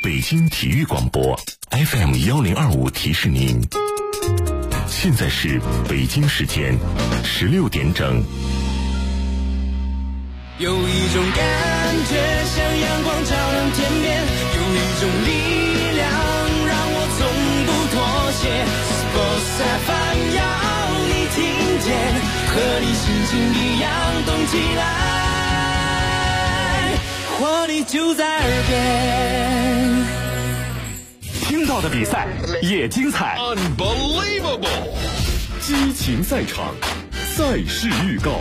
北京体育广播 FM1025提示您，现在是北京时间16点整。 有一种感觉像阳光照亮天边，有一种力量让我从不妥协。Sports FM 要你听见，和你心情一样动起来，活力就在耳边。 听到的比赛也精彩 Unbelievable 激情赛场，赛事预告。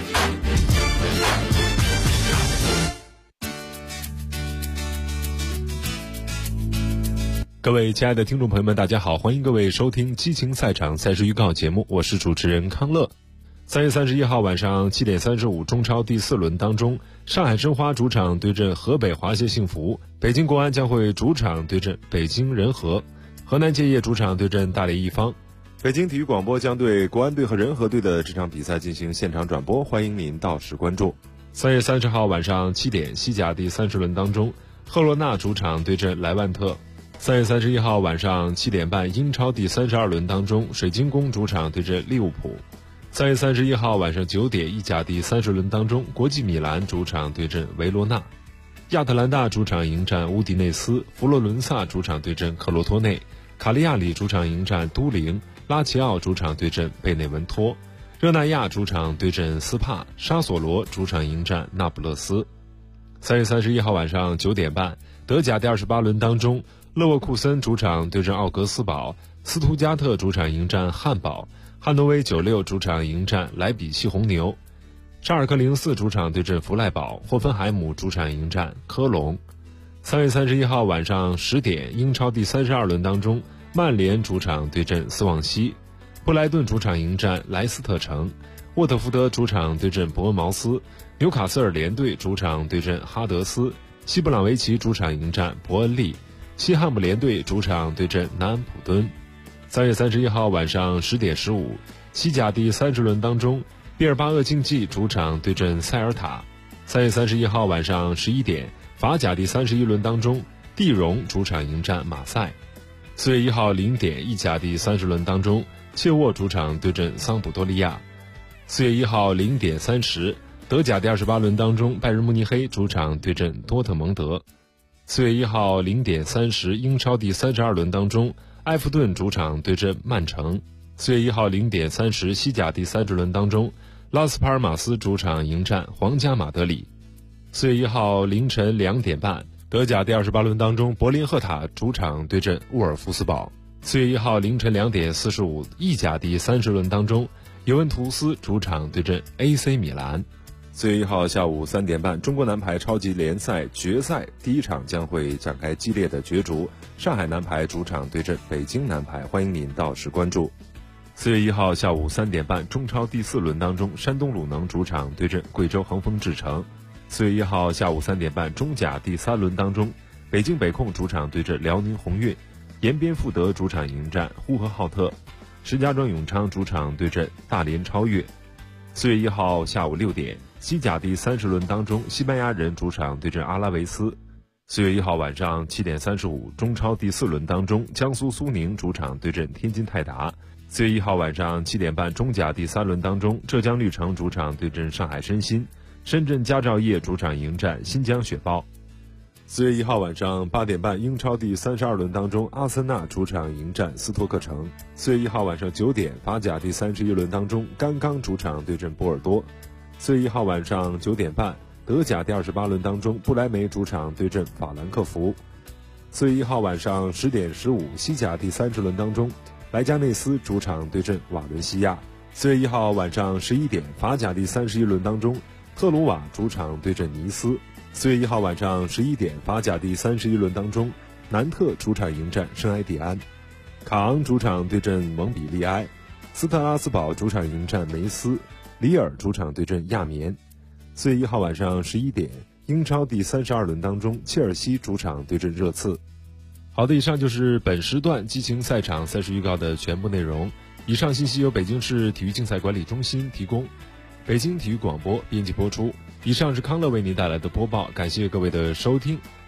各位亲爱的听众朋友们，大家好，欢迎各位收听激情赛场赛事预告节目，我是主持人康乐。3月31号晚上7点35，中超第4轮当中，上海申花主场对阵河北华协幸福，北京国安将会主场对阵北京人和，河南建业主场对阵大连一方。北京体育广播将对国安队和人和队的这场比赛进行现场转播，欢迎您到时关注。3月30号晚上7点，西甲第30轮当中，赫罗纳主场对阵莱万特。3月31号晚上7点半，英超第32轮当中，水晶宫主场对阵利物浦。3月31号晚上9点，意甲第30轮当中，国际米兰主场对阵维罗纳。亚特兰大主场迎战乌迪内斯，佛罗伦萨主场对阵克罗托内，卡利亚里主场迎战都灵，拉齐奥主场对阵贝内文托，热那亚主场对阵斯帕，沙索罗主场迎战那不勒斯。3月31号晚上9点半，德甲第28轮当中，勒沃库森主场对阵奥格斯堡，斯图加特主场迎战汉堡，汉诺威96主场迎战莱比锡红牛，沙尔克04主场对阵弗赖堡，霍芬海姆主场迎战科隆。3月31号晚上10点，英超第32轮当中，曼联主场对阵斯旺西，布莱顿主场迎战莱斯特城，沃特福德主场对阵伯恩茅斯，纽卡斯尔联队主场对阵哈德斯，西布朗维奇主场迎战伯恩利，西汉姆联队主场对阵南安普敦。3月31号晚上10点15，西甲第30轮当中，毕尔巴鄂竞技主场对阵塞尔塔。3月31号晚上11点，法甲第31轮当中，蒂荣主场迎战马赛。4月1号0点，意甲第30轮当中，切沃主场对阵桑普多利亚。4月1号0点30，德甲第28轮当中，拜仁慕尼黑主场对阵多特蒙德。4月1号0点30，英超第32轮当中，埃弗顿主场对阵曼城。4月1号0点30，西甲第30轮当中，拉斯帕尔马斯主场迎战皇家马德里。4月1号凌晨2点半，德甲第28轮当中，柏林赫塔主场对阵沃尔夫斯堡。4月1号凌晨2点45，意甲第30轮当中，尤文图斯主场对阵 AC 米兰。4月1号下午3点半，中国男排超级联赛决赛第一场将会展开激烈的角逐，上海男排主场对阵北京男排，欢迎您到时关注。4月1号下午3点半，中超第4轮当中，山东鲁能主场对阵贵州恒丰智诚。4月1号下午3点半，中甲第3轮当中，北京北控主场对阵辽宁宏运，延边富德主场迎战呼和浩特，石家庄永昌主场对阵大连超越。4月1号下午6点，西甲第30轮当中，西班牙人主场对阵阿拉维斯。4月1号晚上7点35，中超第4轮当中，江苏苏宁主场对阵天津泰达。4月1号晚上7点半，中甲第3轮当中，浙江绿城主场对阵上海申鑫，深圳佳兆业主场迎战新疆雪豹。4月1号晚上8点半，英超第32轮当中，阿森纳主场迎战斯托克城。4月1号晚上9点，法甲第31轮当中，甘刚主场对阵波尔多。4月1号晚上9点半，德甲第28轮当中，不莱梅主场对阵法兰克福。4月1号晚上10点15，西甲第30轮当中，莱加内斯主场对阵瓦伦西亚。4月1号晚上11点，法甲第31轮当中，特鲁瓦主场对阵尼斯。4月1号晚上11点，法甲第31轮当中，南特主场迎战圣埃蒂安，卡昂主场对阵蒙彼利埃，斯特拉斯堡主场迎战梅斯，里尔主场对阵亚眠。4月1号晚上11点，英超第32轮当中，切尔西主场对阵热刺。好的，以上就是本时段激情赛场赛事预告的全部内容。以上信息由北京市体育竞赛管理中心提供，北京体育广播编辑播出。以上是康乐为您带来的播报，感谢各位的收听。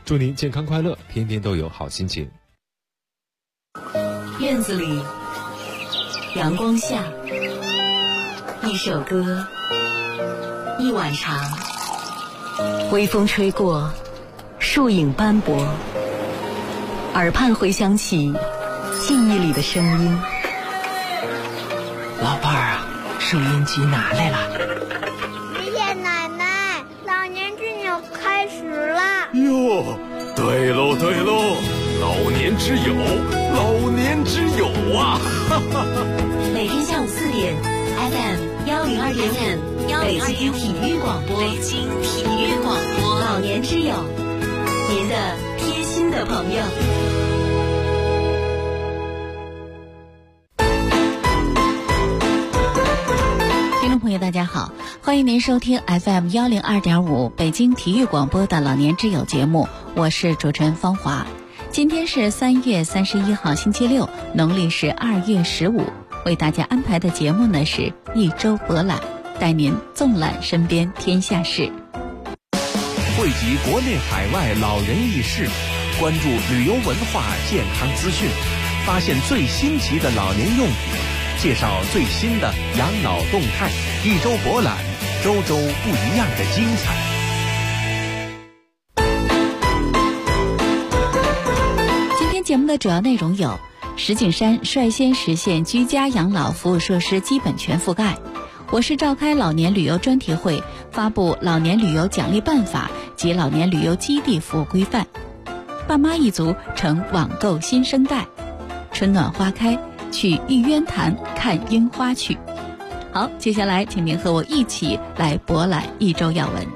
祝您健康快乐，天天都有好心情。 院子里，阳光下，一首歌，一碗茶，微风吹过，树影斑驳，耳畔回响起记忆里的声音。 老伴儿啊，收音机拿来了。 爷爷奶奶，老年之友开始了。 哟，对喽对喽，老年之友，老年之友啊！哈哈哈。 每天下午4点 ，FM 102.5，北京体育广播，北京体育广播，老年之友，您的贴心的朋友。听众朋友大家好，欢迎您收听 FM 102.5北京体育广播的老年之友节目，我是主持人方华。今天是3月31号星期六，农历是2月15，为大家安排的节目呢是一周博览，带您纵览身边天下事， 汇集国内海外老人轶事，关注旅游文化健康资讯，发现最新奇的老年用品，介绍最新的养老动态，一周博览，周周不一样的精彩。 今天节目的主要内容有：石景山率先实现居家养老服务设施基本全覆盖；我市召开老年旅游专题会，发布老年旅游奖励办法及老年旅游基地服务规范；爸妈一族成网购新生代；春暖花开，去玉渊潭看樱花去。好，接下来请您和我一起来博览一周要闻。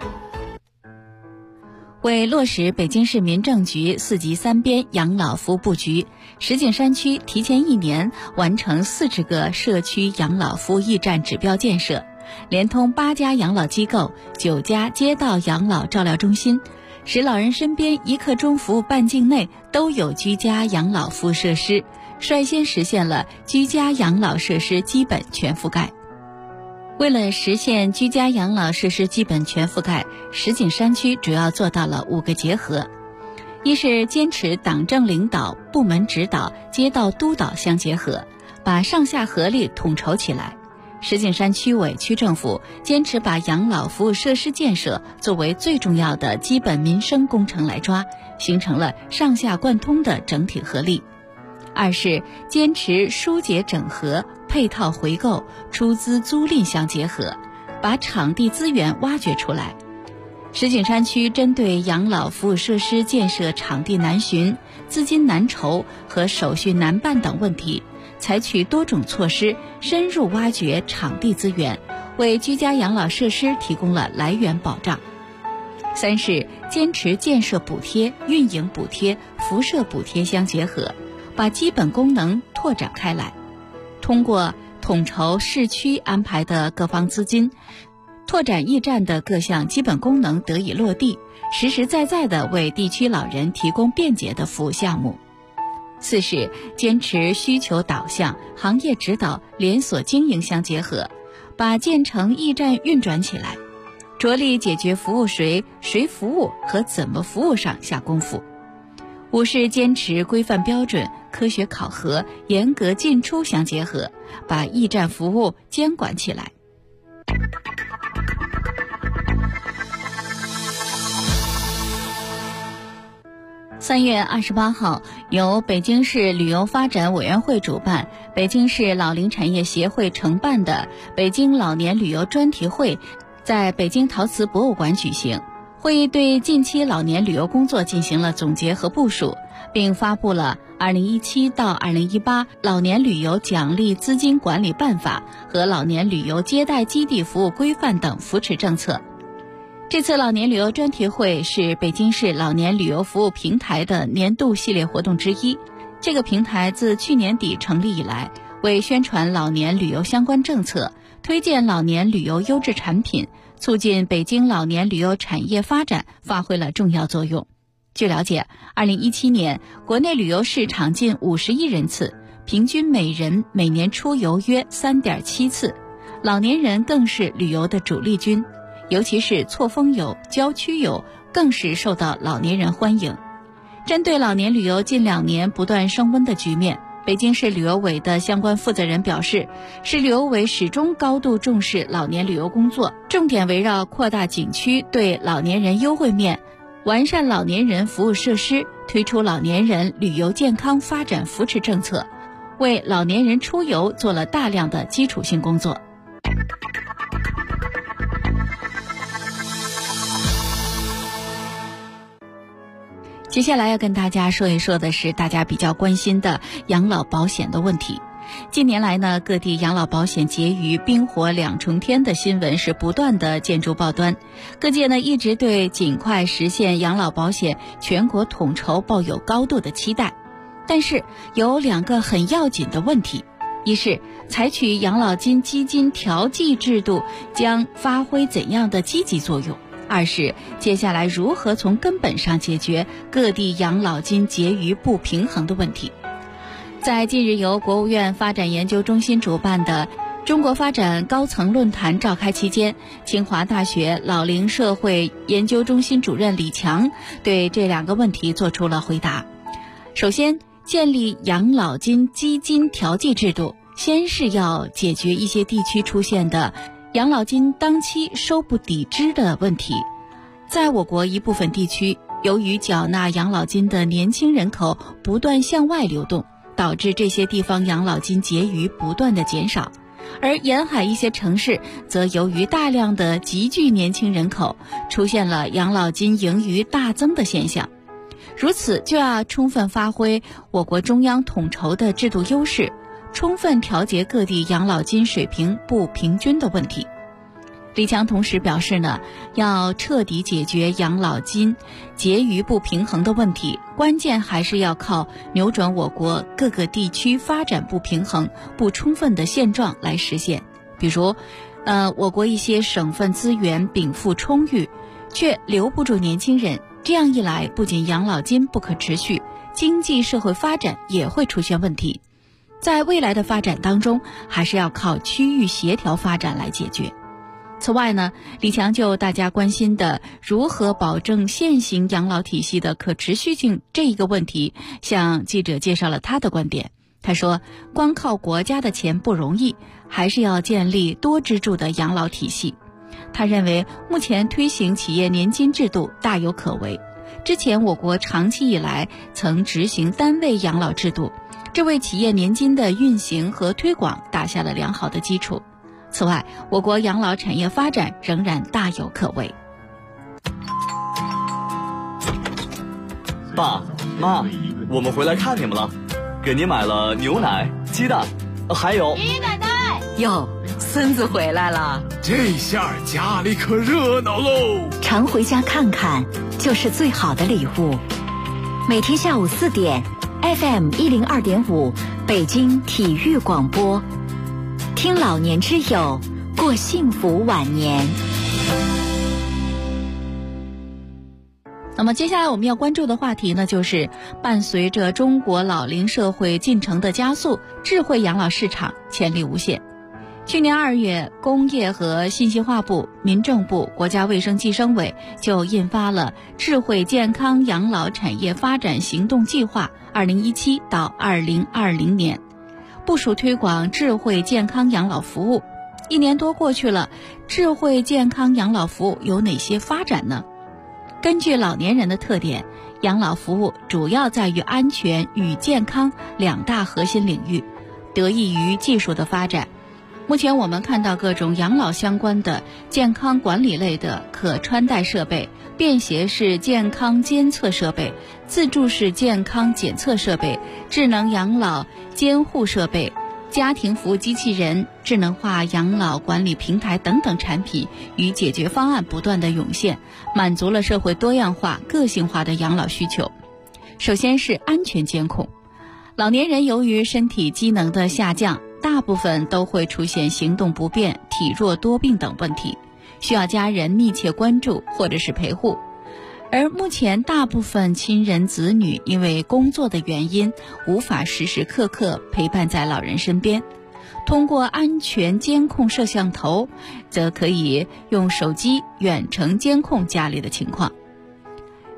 为落实北京市民政局4级3边养老服务布局，石景山区提前1年完成40个社区养老服务驿站指标建设，连通8家养老机构、9家街道养老照料中心，使老人身边1刻钟服务半径内都有居家养老服务设施，率先实现了居家养老设施基本全覆盖。为了实现居家养老设施基本全覆盖，石景山区主要做到了5个结合：一是坚持党政领导、部门指导、街道督导相结合，把上下合力统筹起来。石景山区委区政府坚持把养老服务设施建设作为最重要的基本民生工程来抓，形成了上下贯通的整体合力。二是坚持疏解整合、配套回购、出资租赁相结合，把场地资源挖掘出来。石景山区针对养老服务设施建设场地难寻、资金难筹和手续难办等问题，采取多种措施，深入挖掘场地资源，为居家养老设施提供了来源保障。三是坚持建设补贴、运营补贴、辐射补贴相结合，把基本功能拓展开来，通过统筹市区安排的各方资金，拓展驿站的各项基本功能得以落地，实实在在地为地区老人提供便捷的服务项目。四是坚持需求导向、行业指导、连锁经营相结合，把建成驿站运转起来，着力解决服务谁服务和怎么服务上下功夫。五是坚持规范标准、科学考核、严格进出相结合，把驿站服务监管起来。3月28号，由北京市旅游发展委员会主办、北京市老龄产业协会承办的北京老年旅游专题会在北京陶瓷博物馆举行。会议对近期老年旅游工作进行了总结和部署，并发布了2017到2018老年旅游奖励资金管理办法和老年旅游接待基地服务规范等扶持政策。这次老年旅游专题会是北京市老年旅游服务平台的年度系列活动之一。这个平台自去年底成立以来，为宣传老年旅游相关政策，推荐老年旅游优质产品，促进北京老年旅游产业发展发挥了重要作用。据了解，2017年国内旅游市场近50亿人次，平均每人每年出游约 3.7 次，老年人更是旅游的主力军。尤其是错峰游、郊区游、 更是受到老年人欢迎。针对老年旅游近2年不断升温的局面，北京市旅游委的相关负责人表示，市旅游委始终高度重视老年旅游工作，重点围绕扩大景区对老年人优惠面，完善老年人服务设施，推出老年人旅游健康发展扶持政策，为老年人出游做了大量的基础性工作。接下来要跟大家说一说的是大家比较关心的养老保险的问题。近年来呢，各地养老保险结余冰火2重天的新闻是不断的见诸报端，各界呢一直对尽快实现养老保险全国统筹抱有高度的期待。但是有2个很要紧的问题，一是采取养老金基金调剂制度将发挥怎样的积极作用，二是接下来如何从根本上解决各地养老金结余不平衡的问题。在近日由国务院发展研究中心主办的中国发展高层论坛召开期间，清华大学老龄社会研究中心主任李强对这2个问题做出了回答。首先，建立养老金基金调剂制度，先是要解决一些地区出现的养老金当期收不抵支的问题。在我国一部分地区，由于缴纳养老金的年轻人口不断向外流动，导致这些地方养老金结余不断的减少，而沿海一些城市则由于大量的集聚年轻人口，出现了养老金盈余大增的现象。如此就要充分发挥我国中央统筹的制度优势，充分调节各地养老金水平不平均的问题。李强同时表示呢，要彻底解决养老金结余不平衡的问题，关键还是要靠扭转我国各个地区发展不平衡不充分的现状来实现。比如我国一些省份资源禀赋充裕，却留不住年轻人，这样一来，不仅养老金不可持续，经济社会发展也会出现问题。在未来的发展当中，还是要靠区域协调发展来解决。此外呢，李强就大家关心的如何保证现行养老体系的可持续性这一个问题，向记者介绍了他的观点。他说，光靠国家的钱不容易，还是要建立多支柱的养老体系。他认为目前推行企业年金制度大有可为，之前我国长期以来曾执行单位养老制度，这为企业年金的运行和推广打下了良好的基础。此外，我国养老产业发展仍然大有可为。 爸妈，我们回来看你们了，给您买了牛奶、鸡蛋，还有爷爷奶奶。 哟，孙子回来了， 这下家里可热闹喽！ 常回家看看，就是最好的礼物。每天下午4点 ，FM 102.5，北京体育广播。听老年之友，过幸福晚年。 那么接下来我们要关注的话题呢，就是伴随着中国老龄社会进程的加速，智慧养老市场潜力无限。去年2月，工业和信息化部、民政部、国家卫生计生委就印发了智慧健康养老产业发展行动计划2017到2020年，部署推广智慧健康养老服务。1年多过去了，智慧健康养老服务有哪些发展呢？根据老年人的特点，养老服务主要在于安全与健康2大核心领域，得益于技术的发展。目前我们看到各种养老相关的健康管理类的可穿戴设备、便携式健康监测设备、自助式健康检测设备、智能养老监护设备、家庭服务机器人、智能化养老管理平台等等产品与解决方案不断的涌现，满足了社会多样化、个性化的养老需求。首先是安全监控。老年人由于身体机能的下降，大部分都会出现行动不便、体弱多病等问题，需要家人密切关注或者是陪护。而目前大部分亲人子女因为工作的原因，无法时时刻刻陪伴在老人身边。通过安全监控摄像头，则可以用手机远程监控家里的情况。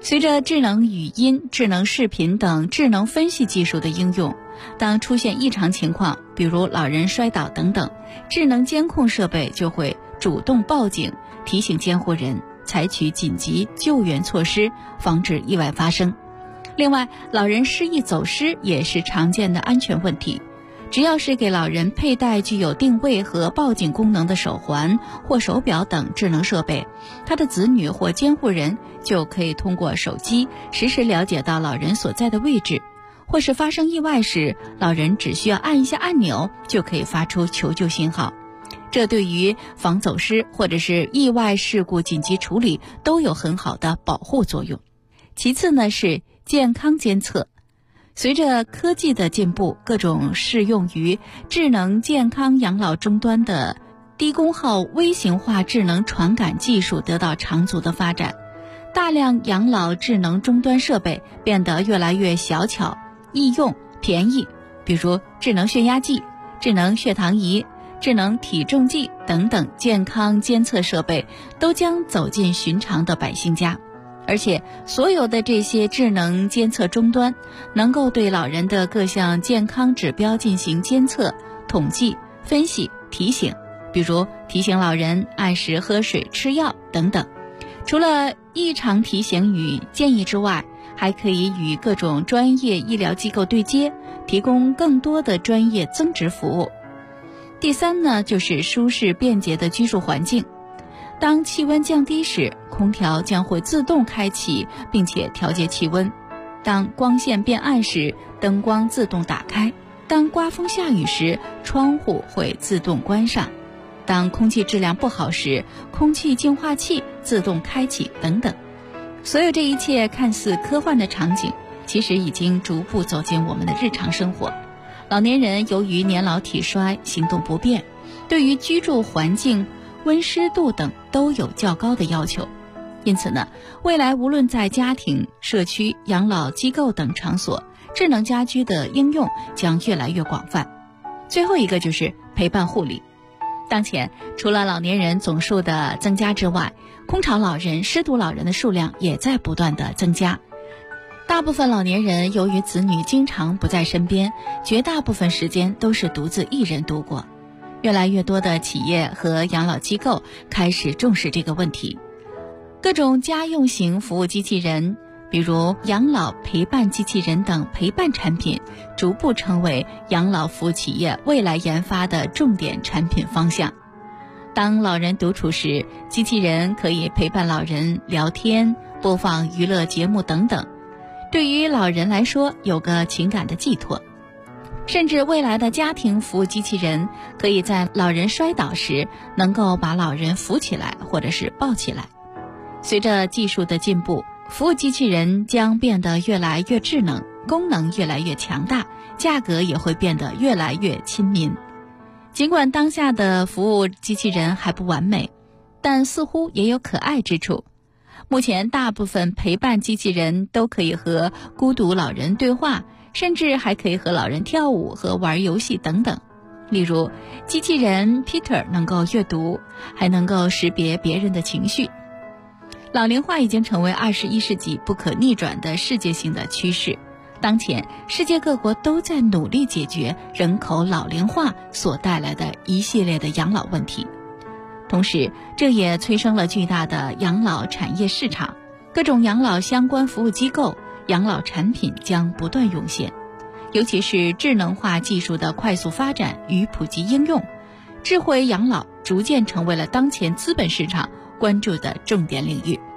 随着智能语音、智能视频等智能分析技术的应用，当出现异常情况，比如老人摔倒等等，智能监控设备就会主动报警，提醒监护人采取紧急救援措施，防止意外发生。另外，老人失忆走失也是常见的安全问题。只要是给老人佩戴具有定位和报警功能的手环或手表等智能设备，他的子女或监护人就可以通过手机实时了解到老人所在的位置，或是发生意外时，老人只需要按一下按钮就可以发出求救信号。这对于防走失或者是意外事故紧急处理都有很好的保护作用。其次呢是健康监测。随着科技的进步，各种适用于智能健康养老终端的低功耗微型化智能传感技术得到长足的发展，大量养老智能终端设备变得越来越小巧、易用、便宜，比如智能血压计、智能血糖仪、智能体重计等等健康监测设备都将走进寻常的百姓家。而且所有的这些智能监测终端能够对老人的各项健康指标进行监测、统计、分析、提醒，比如提醒老人按时喝水、吃药等等。除了异常提醒与建议之外，还可以与各种专业医疗机构对接，提供更多的专业增值服务。第三呢，就是舒适便捷的居住环境。当气温降低时，空调将会自动开启并且调节气温；当光线变暗时，灯光自动打开；当刮风下雨时，窗户会自动关上；当空气质量不好时，空气净化器自动开启等等。所有这一切看似科幻的场景，其实已经逐步走进我们的日常生活。老年人由于年老体衰、行动不便，对于居住环境、温湿度等都有较高的要求。因此呢，未来无论在家庭、社区、养老机构等场所，智能家居的应用将越来越广泛。最后一个就是陪伴护理。当前除了老年人总数的增加之外，空巢老人、失独老人的数量也在不断的增加。大部分老年人由于子女经常不在身边，绝大部分时间都是独自一人度过。越来越多的企业和养老机构开始重视这个问题，各种家用型服务机器人，比如养老陪伴机器人等陪伴产品，逐步成为养老服务企业未来研发的重点产品方向。当老人独处时，机器人可以陪伴老人聊天、播放娱乐节目等等，对于老人来说有个情感的寄托。甚至未来的家庭服务机器人可以在老人摔倒时能够把老人扶起来或者是抱起来。随着技术的进步，服务机器人将变得越来越智能，功能越来越强大，价格也会变得越来越亲民。尽管当下的服务机器人还不完美，但似乎也有可爱之处。目前大部分陪伴机器人都可以和孤独老人对话，甚至还可以和老人跳舞和玩游戏等等。例如，机器人 Peter 能够阅读，还能够识别别人的情绪。老龄化已经成为21世纪不可逆转的世界性的趋势。当前，世界各国都在努力解决人口老龄化所带来的一系列的养老问题。同时，这也催生了巨大的养老产业市场，各种养老相关服务机构、养老产品将不断涌现。尤其是智能化技术的快速发展与普及应用，智慧养老逐渐成为了当前资本市场关注的重点领域。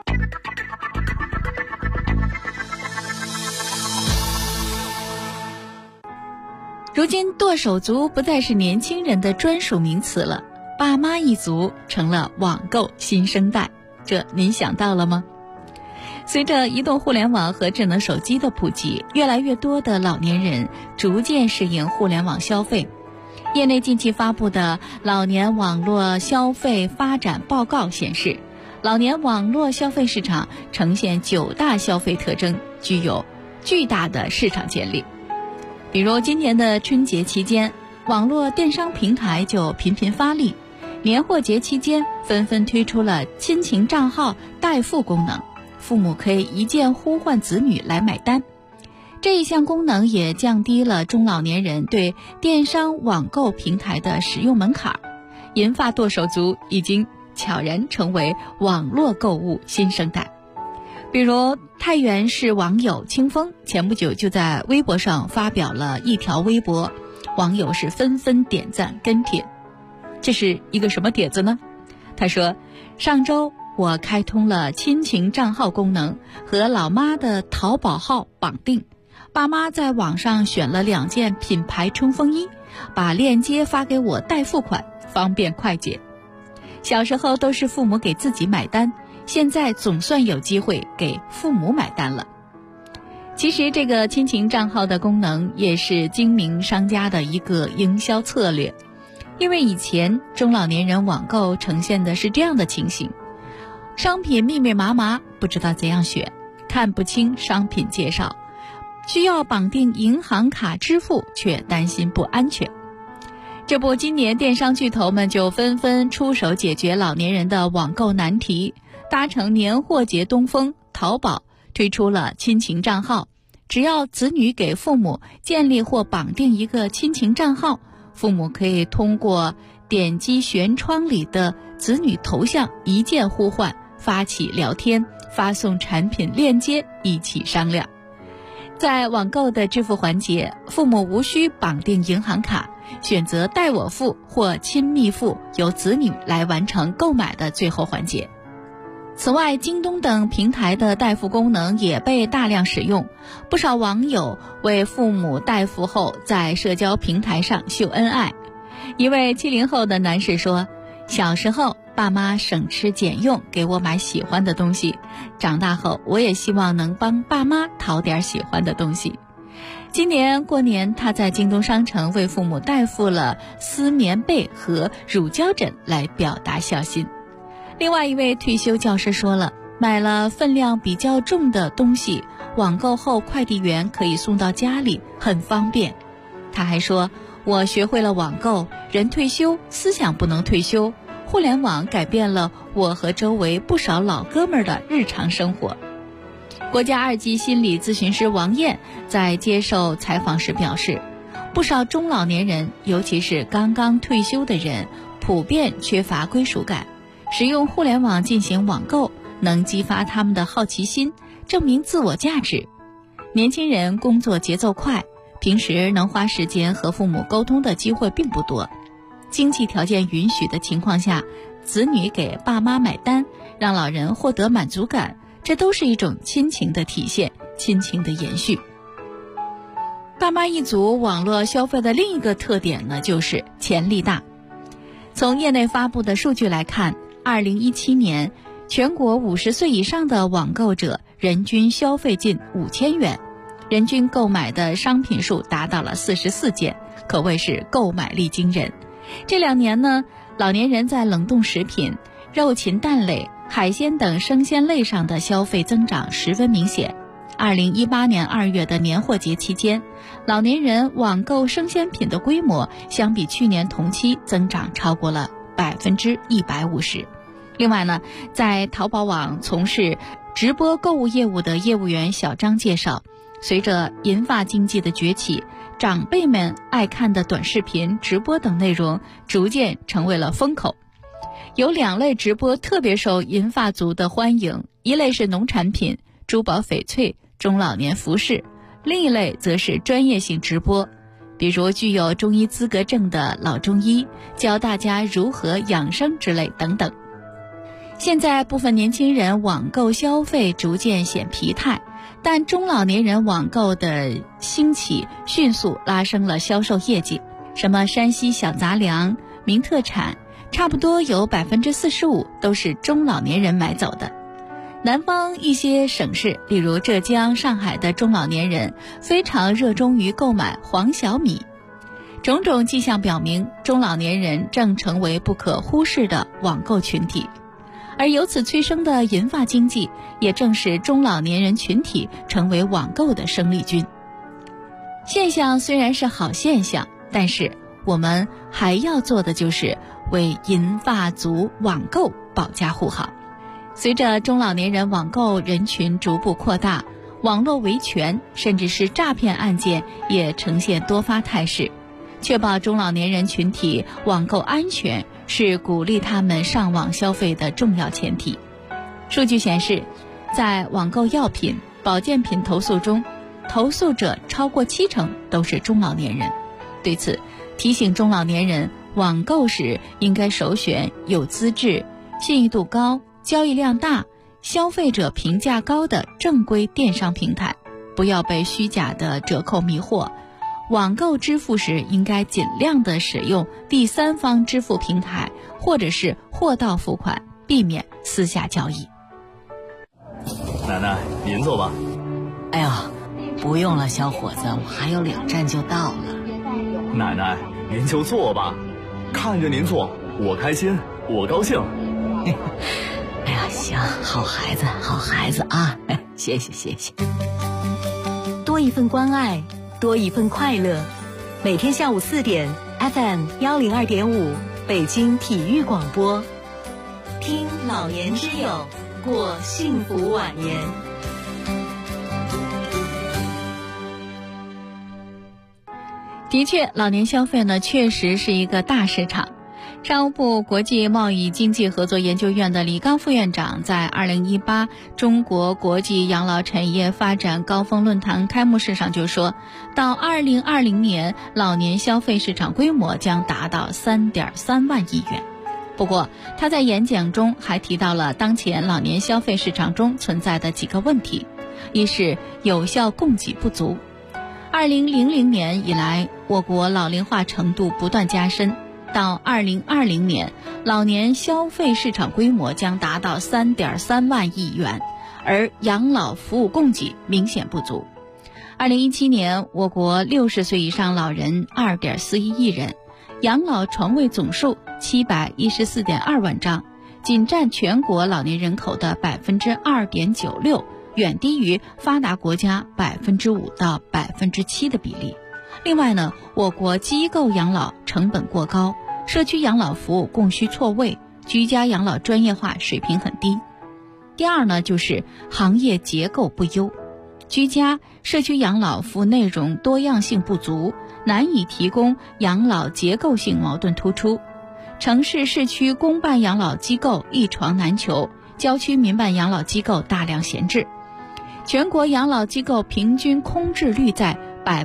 如今剁手族不再是年轻人的专属名词了，爸妈一族成了网购新生代，这您想到了吗？随着移动互联网和智能手机的普及，越来越多的老年人逐渐适应互联网消费。业内近期发布的老年网络消费发展报告显示，老年网络消费市场呈现9大消费特征，具有巨大的市场潜力。比如今年的春节期间，网络电商平台就频频发力，年货节期间纷纷推出了亲情账号代付功能， 父母可以一键呼唤子女来买单。这一项功能也降低了中老年人对电商网购平台的使用门槛，银发剁手族已经悄然成为网络购物新生代。比如太原市网友清风前不久就在微博上发表了一条微博，网友是纷纷点赞跟帖。这是一个什么帖子呢？他说，上周我开通了亲情账号功能，和老妈的淘宝号绑定，爸妈在网上选了2件品牌冲锋衣，把链接发给我代付款，方便快捷。小时候都是父母给自己买单，现在总算有机会给父母买单了。其实这个亲情账号的功能也是精明商家的一个营销策略，因为以前中老年人网购呈现的是这样的情形，商品密密麻麻，不知道怎样选，看不清商品介绍，需要绑定银行卡支付，却担心不安全。这不，今年电商巨头们就纷纷出手解决老年人的网购难题，搭乘年货节东风，淘宝推出了亲情账号，只要子女给父母建立或绑定一个亲情账号，父母可以通过点击悬窗里的子女头像一键呼唤，发起聊天，发送产品链接，一起商量。在网购的支付环节，父母无需绑定银行卡，选择代我付或亲密付，由子女来完成购买的最后环节。此外，京东等平台的代付功能也被大量使用，不少网友为父母代付后在社交平台上秀恩爱。一位70后的男士说，小时候爸妈省吃俭用给我买喜欢的东西，长大后我也希望能帮爸妈淘点喜欢的东西。今年过年，他在京东商城为父母代付了丝棉被和乳胶枕来表达孝心。另外一位退休教师说了，买了分量比较重的东西，网购后快递员可以送到家里，很方便。他还说，我学会了网购，人退休，思想不能退休，互联网改变了我和周围不少老哥们儿的日常生活。国家2级心理咨询师王艳在接受采访时表示，不少中老年人，尤其是刚刚退休的人，普遍缺乏归属感，使用互联网进行网购能激发他们的好奇心，证明自我价值。年轻人工作节奏快，平时能花时间和父母沟通的机会并不多，经济条件允许的情况下，子女给爸妈买单，让老人获得满足感，这都是一种亲情的体现，亲情的延续。爸妈一族网络消费的另一个特点呢，就是潜力大。从业内发布的数据来看，2017年全国50岁以上的网购者人均消费近5000元，人均购买的商品数达到了44件，可谓是购买力惊人。这2年呢，老年人在冷冻食品、肉禽蛋类、海鲜等生鲜类上的消费增长十分明显。2018年2月的年货节期间，老年人网购生鲜品的规模相比去年同期增长超过了150%。另外呢，在淘宝网从事直播购物业务的业务员小张介绍，随着银发经济的崛起，长辈们爱看的短视频、直播等内容逐渐成为了风口。有2类直播特别受银发族的欢迎，一类是农产品、珠宝翡翠、中老年服饰，另一类则是专业性直播，比如具有中医资格证的老中医，教大家如何养生之类等等。现在部分年轻人网购消费逐渐显疲态，但中老年人网购的兴起迅速拉升了销售业绩，什么山西小杂粮、名特产，差不多有45%都是中老年人买走的。南方一些省市，例如浙江、上海的中老年人非常热衷于购买黄小米。种种迹象表明，中老年人正成为不可忽视的网购群体。而由此催生的银发经济，也正是中老年人群体成为网购的生力军。现象虽然是好现象，但是我们还要做的就是为银发族网购保驾护航。 随着中老年人网购人群逐步扩大，网络维权甚至是诈骗案件也呈现多发态势。确保中老年人群体网购安全是鼓励他们上网消费的重要前提。数据显示，在网购药品、保健品投诉中，投诉者超过70%都是中老年人。对此，提醒中老年人网购时应该首选有资质、信誉度高、交易量大、消费者评价高的正规电商平台，不要被虚假的折扣迷惑。网购支付时应该尽量的使用第三方支付平台或者是货到付款，避免私下交易。 奶奶，您坐吧。 哎呦，不用了，小伙子，我还有2站就到了。 奶奶，您就坐吧，看着您坐，我开心，我高兴。 哎呀，行，好孩子，好孩子啊！谢谢，谢谢。 多一份关爱，多一份快乐。每天下午4点 ，FM 102.5，北京体育广播，听老年之友，过幸福晚年。 的确，老年消费呢，确实是一个大市场。商务部国际贸易经济合作研究院的李刚副院长在2018中国国际养老产业发展高峰论坛开幕式上就说，到2020年，老年消费市场规模将达到3.3万亿元。不过，他在演讲中还提到了当前老年消费市场中存在的几个问题：一是有效供给不足。2000年以来，我国老龄化程度不断加深。到2020年，老年消费市场规模将达到3.3万亿元，而养老服务供给明显不足。2017年，我国60岁以上老人2.41亿人，养老床位总数714.2万张，仅占全国老年人口的2.96%，远低于发达国家5%到7%的比例。另外呢，我国机构养老成本过高，社区养老服务供需错位，居家养老专业化水平很低。第二呢，就是行业结构不优，居家、社区养老服务内容多样性不足，难以提供养老结构性矛盾突出。城市市区公办养老机构一床难求，郊区民办养老机构大量闲置。全国养老机构平均空置率在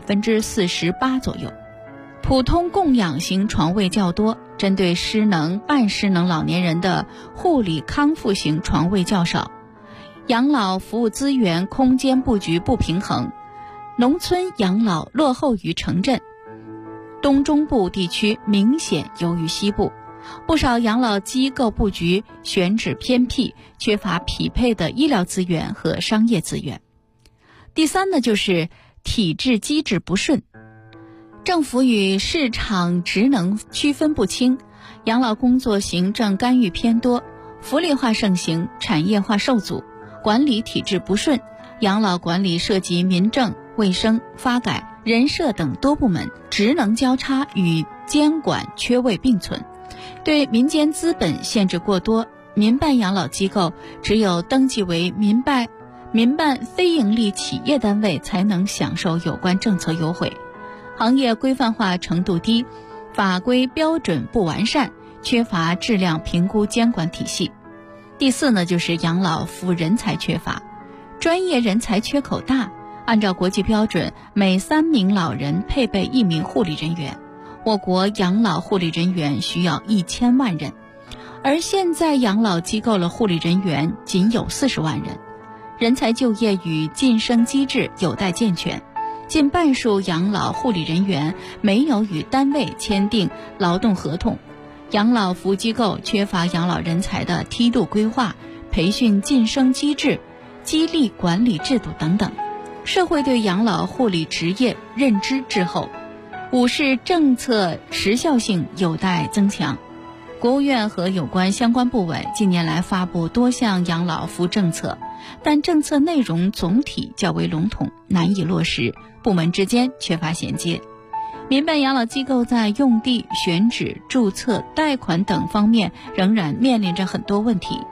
48%左右，普通供养型床位较多，针对失能、半失能老年人的护理康复型床位较少，养老服务资源空间布局不平衡，农村养老落后于城镇，东中部地区明显优于西部，不少养老机构布局选址偏僻，缺乏匹配的医疗资源和商业资源。第三呢，就是体制机制不顺，政府与市场职能区分不清，养老工作行政干预偏多，福利化盛行，产业化受阻，管理体制不顺，养老管理涉及民政、卫生、发改、人社等多部门，职能交叉与监管缺位并存，对民间资本限制过多，民办养老机构只有登记为民办非营利企业单位才能享受有关政策优惠，行业规范化程度低，法规标准不完善，缺乏质量评估监管体系。第四呢，就是养老服务人才缺乏，专业人才缺口大，按照国际标准，每3名老人配备1名护理人员，我国养老护理人员需要1000万人，而现在养老机构的护理人员仅有40万人。人才就业与晋升机制有待健全，近半数养老护理人员没有与单位签订劳动合同，养老服务机构缺乏养老人才的梯度规划、培训晋升机制、激励管理制度等等，社会对养老护理职业认知滞后。五是政策时效性有待增强。国务院和有关相关部委近年来发布多项养老服务政策，但政策内容总体较为笼统，难以落实，部门之间缺乏衔接。民办养老机构在用地、选址、注册、贷款等方面仍然面临着很多问题。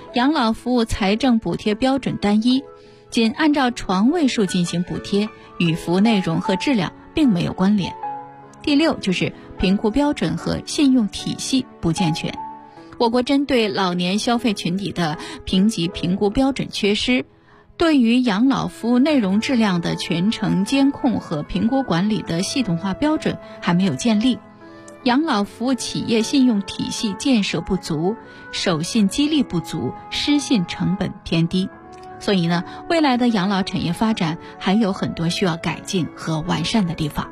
养老服务财政补贴标准单一，仅按照床位数进行补贴，与服务内容和质量并没有关联。第6就是评估标准和信用体系不健全。我国针对老年消费群体的评级评估标准缺失，对于养老服务内容质量的全程监控和评估管理的系统化标准还没有建立，养老服务企业信用体系建设不足，守信激励不足，失信成本偏低。所以呢，未来的养老产业发展还有很多需要改进和完善的地方。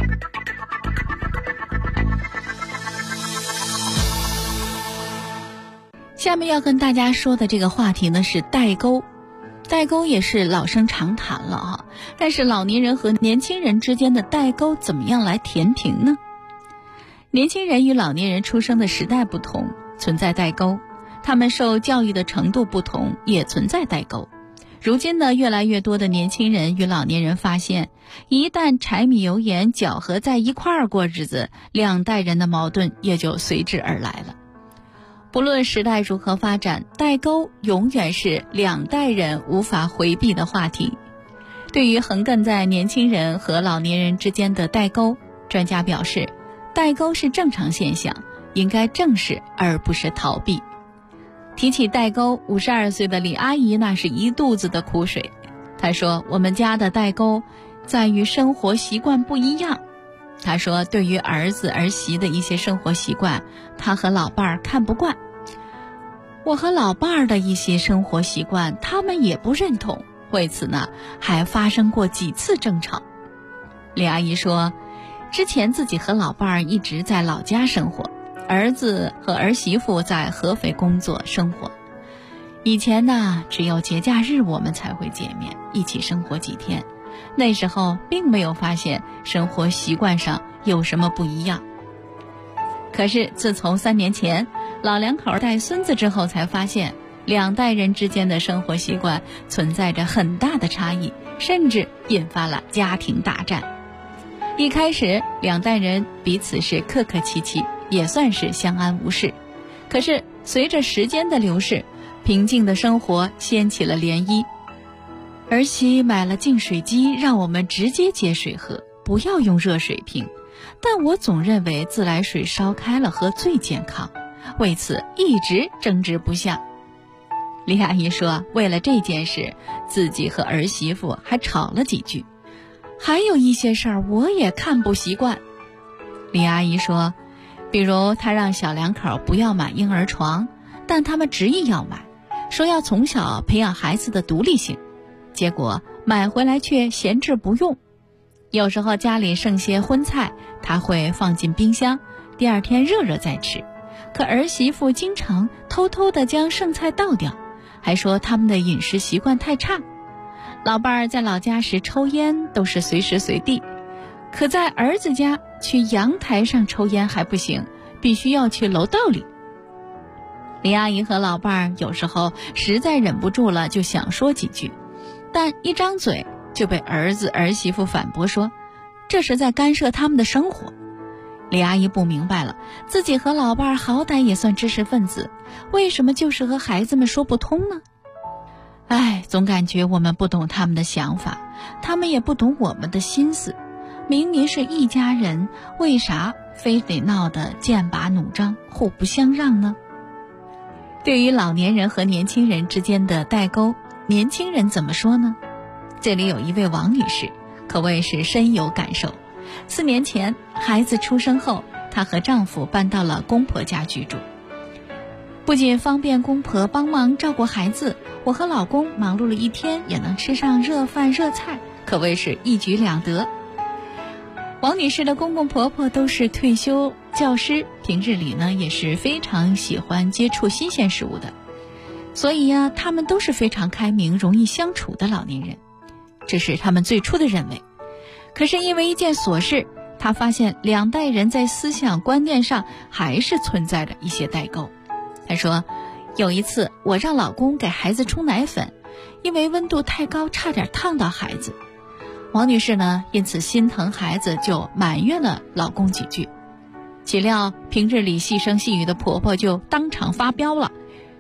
下面要跟大家说的这个话题呢是代沟。代沟也是老生常谈了哈，但是老年人和年轻人之间的代沟怎么样来填平呢？年轻人与老年人出生的时代不同，存在代沟，他们受教育的程度不同，也存在代沟。如今呢，越来越多的年轻人与老年人发现，一旦柴米油盐搅和在一块儿过日子，两代人的矛盾也就随之而来了。不论时代如何发展，代沟永远是两代人无法回避的话题。对于横亘在年轻人和老年人之间的代沟，专家表示，代沟是正常现象，应该正视而不是逃避。提起代沟，52岁的李阿姨那是一肚子的苦水。她说，我们家的代沟在于生活习惯不一样。她说，对于儿子儿媳的一些生活习惯，她和老伴儿看不惯。我和老伴儿的一些生活习惯，他们也不认同，为此呢，还发生过几次争吵。李阿姨说，之前自己和老伴儿一直在老家生活，儿子和儿媳妇在合肥工作生活。以前呢，只有节假日我们才会见面，一起生活几天。那时候并没有发现生活习惯上有什么不一样。可是自从3年前老两口带孙子之后，才发现两代人之间的生活习惯存在着很大的差异，甚至引发了家庭大战。一开始两代人彼此是客客气气，也算是相安无事。可是随着时间的流逝，平静的生活掀起了涟漪。儿媳买了净水机，让我们直接接水喝，不要用热水瓶，但我总认为自来水烧开了喝最健康，为此一直争执不下。李阿姨说，为了这件事，自己和儿媳妇还吵了几句。还有一些事儿我也看不习惯。李阿姨说，比如她让小两口不要买婴儿床，但他们执意要买，说要从小培养孩子的独立性，结果买回来却闲置不用。有时候家里剩些荤菜，她会放进冰箱，第二天热热再吃。可儿媳妇经常偷偷地将剩菜倒掉，还说他们的饮食习惯太差。老伴儿在老家时抽烟都是随时随地，可在儿子家去阳台上抽烟还不行，必须要去楼道里。李阿姨和老伴儿有时候实在忍不住了，就想说几句，但一张嘴就被儿子儿媳妇反驳说，这是在干涉他们的生活。李阿姨不明白了，自己和老伴儿好歹也算知识分子，为什么就是和孩子们说不通呢？总感觉我们不懂他们的想法，他们也不懂我们的心思。明明是一家人，为啥非得闹得剑拔弩张，互不相让呢？对于老年人和年轻人之间的代沟，年轻人怎么说呢？这里有一位王女士，可谓是深有感受。4年前孩子出生后，她和丈夫搬到了公婆家居住。不仅方便公婆帮忙照顾孩子，我和老公忙碌了一天也能吃上热饭热菜，可谓是一举两得。王女士的公公婆婆都是退休教师，平日里呢也是非常喜欢接触新鲜事物的，所以他们都是非常开明、容易相处的老年人，这是他们最初的认为。可是因为一件琐事，她发现两代人在思想观念上还是存在着一些代沟。她说，有一次我让老公给孩子冲奶粉，因为温度太高差点烫到孩子。王女士呢因此心疼孩子，就埋怨了老公几句。岂料平日里细声细语的婆婆就当场发飙了，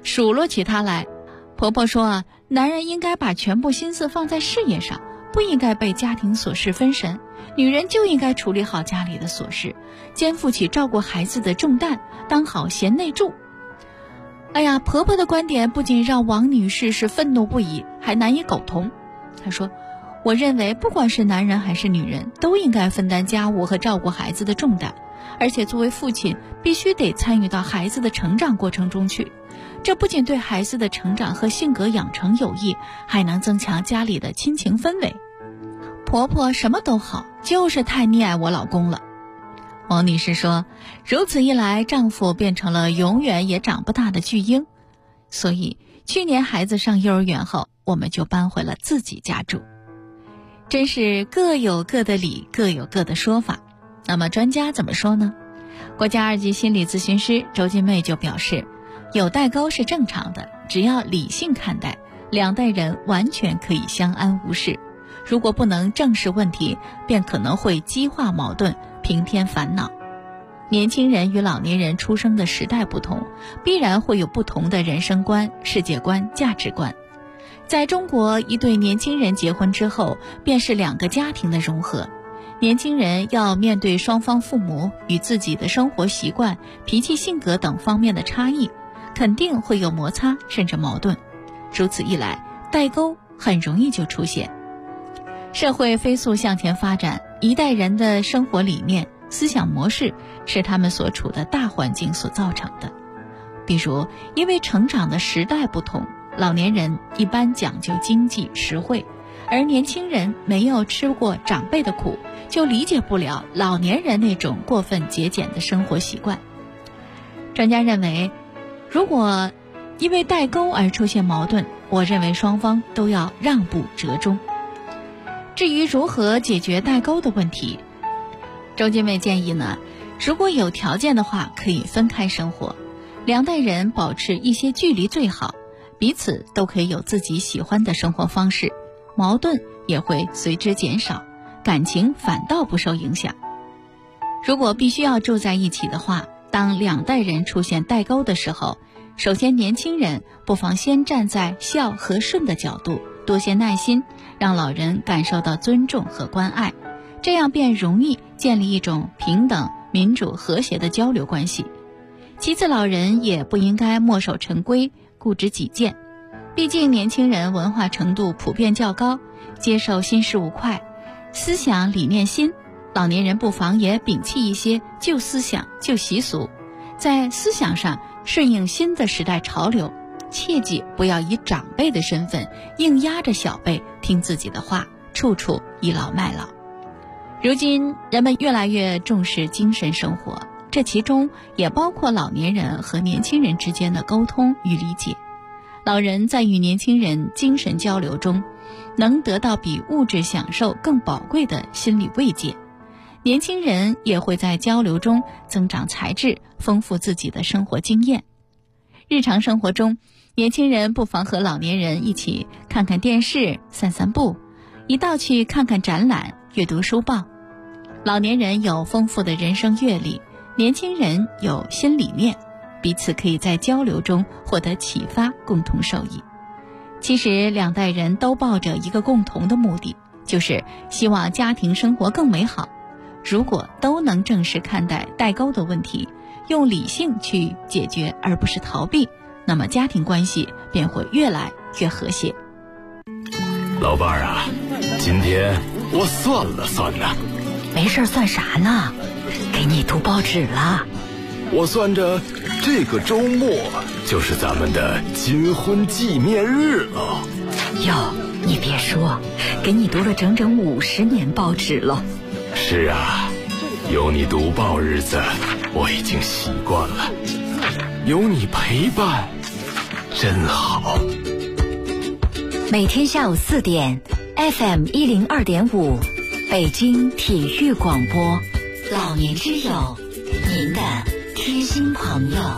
数落起她来。婆婆说男人应该把全部心思放在事业上，不应该被家庭琐事分神，女人就应该处理好家里的琐事，肩负起照顾孩子的重担，当好贤内助。哎呀，婆婆的观点不仅让王女士是愤怒不已，还难以苟同。她说，我认为不管是男人还是女人，都应该分担家务和照顾孩子的重担，而且作为父亲必须得参与到孩子的成长过程中去。这不仅对孩子的成长和性格养成有益，还能增强家里的亲情氛围。婆婆什么都好，就是太溺爱我老公了。王女士说，如此一来，丈夫变成了永远也长不大的巨婴。所以去年孩子上幼儿园后，我们就搬回了自己家住。真是各有各的理，各有各的说法。那么专家怎么说呢？国家2级心理咨询师周金妹就表示，有代沟是正常的，只要理性看待，两代人完全可以相安无事。如果不能正视问题，便可能会激化矛盾，平添烦恼。年轻人与老年人出生的时代不同，必然会有不同的人生观、世界观、价值观。在中国，一对年轻人结婚之后，便是两个家庭的融合。年轻人要面对双方父母与自己的生活习惯、脾气性格等方面的差异，肯定会有摩擦甚至矛盾。如此一来，代沟很容易就出现。社会飞速向前发展，一代人的生活理念、思想模式是他们所处的大环境所造成的。比如，因为成长的时代不同，老年人一般讲究经济实惠，而年轻人没有吃过长辈的苦，就理解不了老年人那种过分节俭的生活习惯。专家认为，如果因为代沟而出现矛盾，我认为双方都要让步折中。至于如何解决代沟的问题，周金妹建议呢，如果有条件的话，可以分开生活，两代人保持一些距离最好，彼此都可以有自己喜欢的生活方式，矛盾也会随之减少，感情反倒不受影响。如果必须要住在一起的话，当两代人出现代沟的时候，首先年轻人不妨先站在孝和顺的角度，多些耐心，让老人感受到尊重和关爱，这样便容易建立一种平等、民主、和谐的交流关系。其次，老人也不应该墨守成规、固执己见，毕竟年轻人文化程度普遍较高，接受新事物快，思想理念新，老年人不妨也摒弃一些旧思想、旧习俗，在思想上顺应新的时代潮流，切记不要以长辈的身份硬压着小辈听自己的话，处处倚老卖老。如今人们越来越重视精神生活，这其中也包括老年人和年轻人之间的沟通与理解。老人在与年轻人精神交流中，能得到比物质享受更宝贵的心理慰藉，年轻人也会在交流中增长才智，丰富自己的生活经验。日常生活中，年轻人不妨和老年人一起看看电视、散散步，一道去看看展览、阅读书报。老年人有丰富的人生阅历，年轻人有新理念，彼此可以在交流中获得启发，共同受益。其实两代人都抱着一个共同的目的，就是希望家庭生活更美好。如果都能正视看待代沟的问题，用理性去解决而不是逃避，那么家庭关系便会越来越和谐。 老伴儿啊，今天我算了算呢。 没事算啥呢？给你读报纸了。 我算着这个周末就是咱们的金婚纪念日了。 哟，你别说，给你读了整整50年报纸了。 是啊，有你读报日子我已经习惯了，有你陪伴真好。 每天下午4点 FM 102.5北京体育广播，老年之友，您的贴心朋友。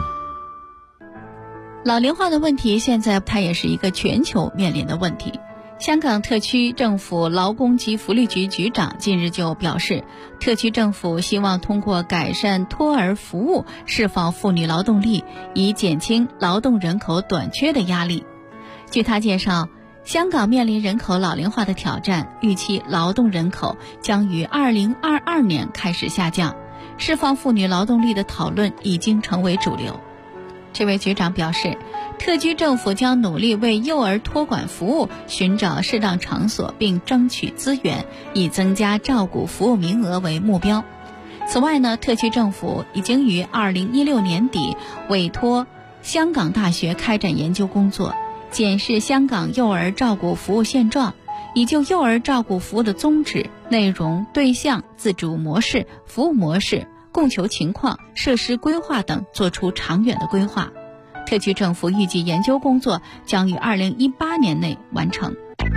老龄化的问题现在它也是一个全球面临的问题， 香港特区政府劳工及福利局局长近日就表示，特区政府希望通过改善托儿服务释放妇女劳动力，以减轻劳动人口短缺的压力。据他介绍，香港面临人口老龄化的挑战，预期劳动人口将于2022年开始下降，释放妇女劳动力的讨论已经成为主流。这位局长表示，特区政府将努力为幼儿托管服务寻找适当场所，并争取资源，以增加照顾服务名额为目标。此外呢，特区政府已经于2016年底委托香港大学开展研究工作，检视香港幼儿照顾服务现状，以就幼儿照顾服务的宗旨、内容、对象、自主模式、服务模式、供求情况、设施规划等作出长远的规划。特区政府预计研究工作将于2018年内完成。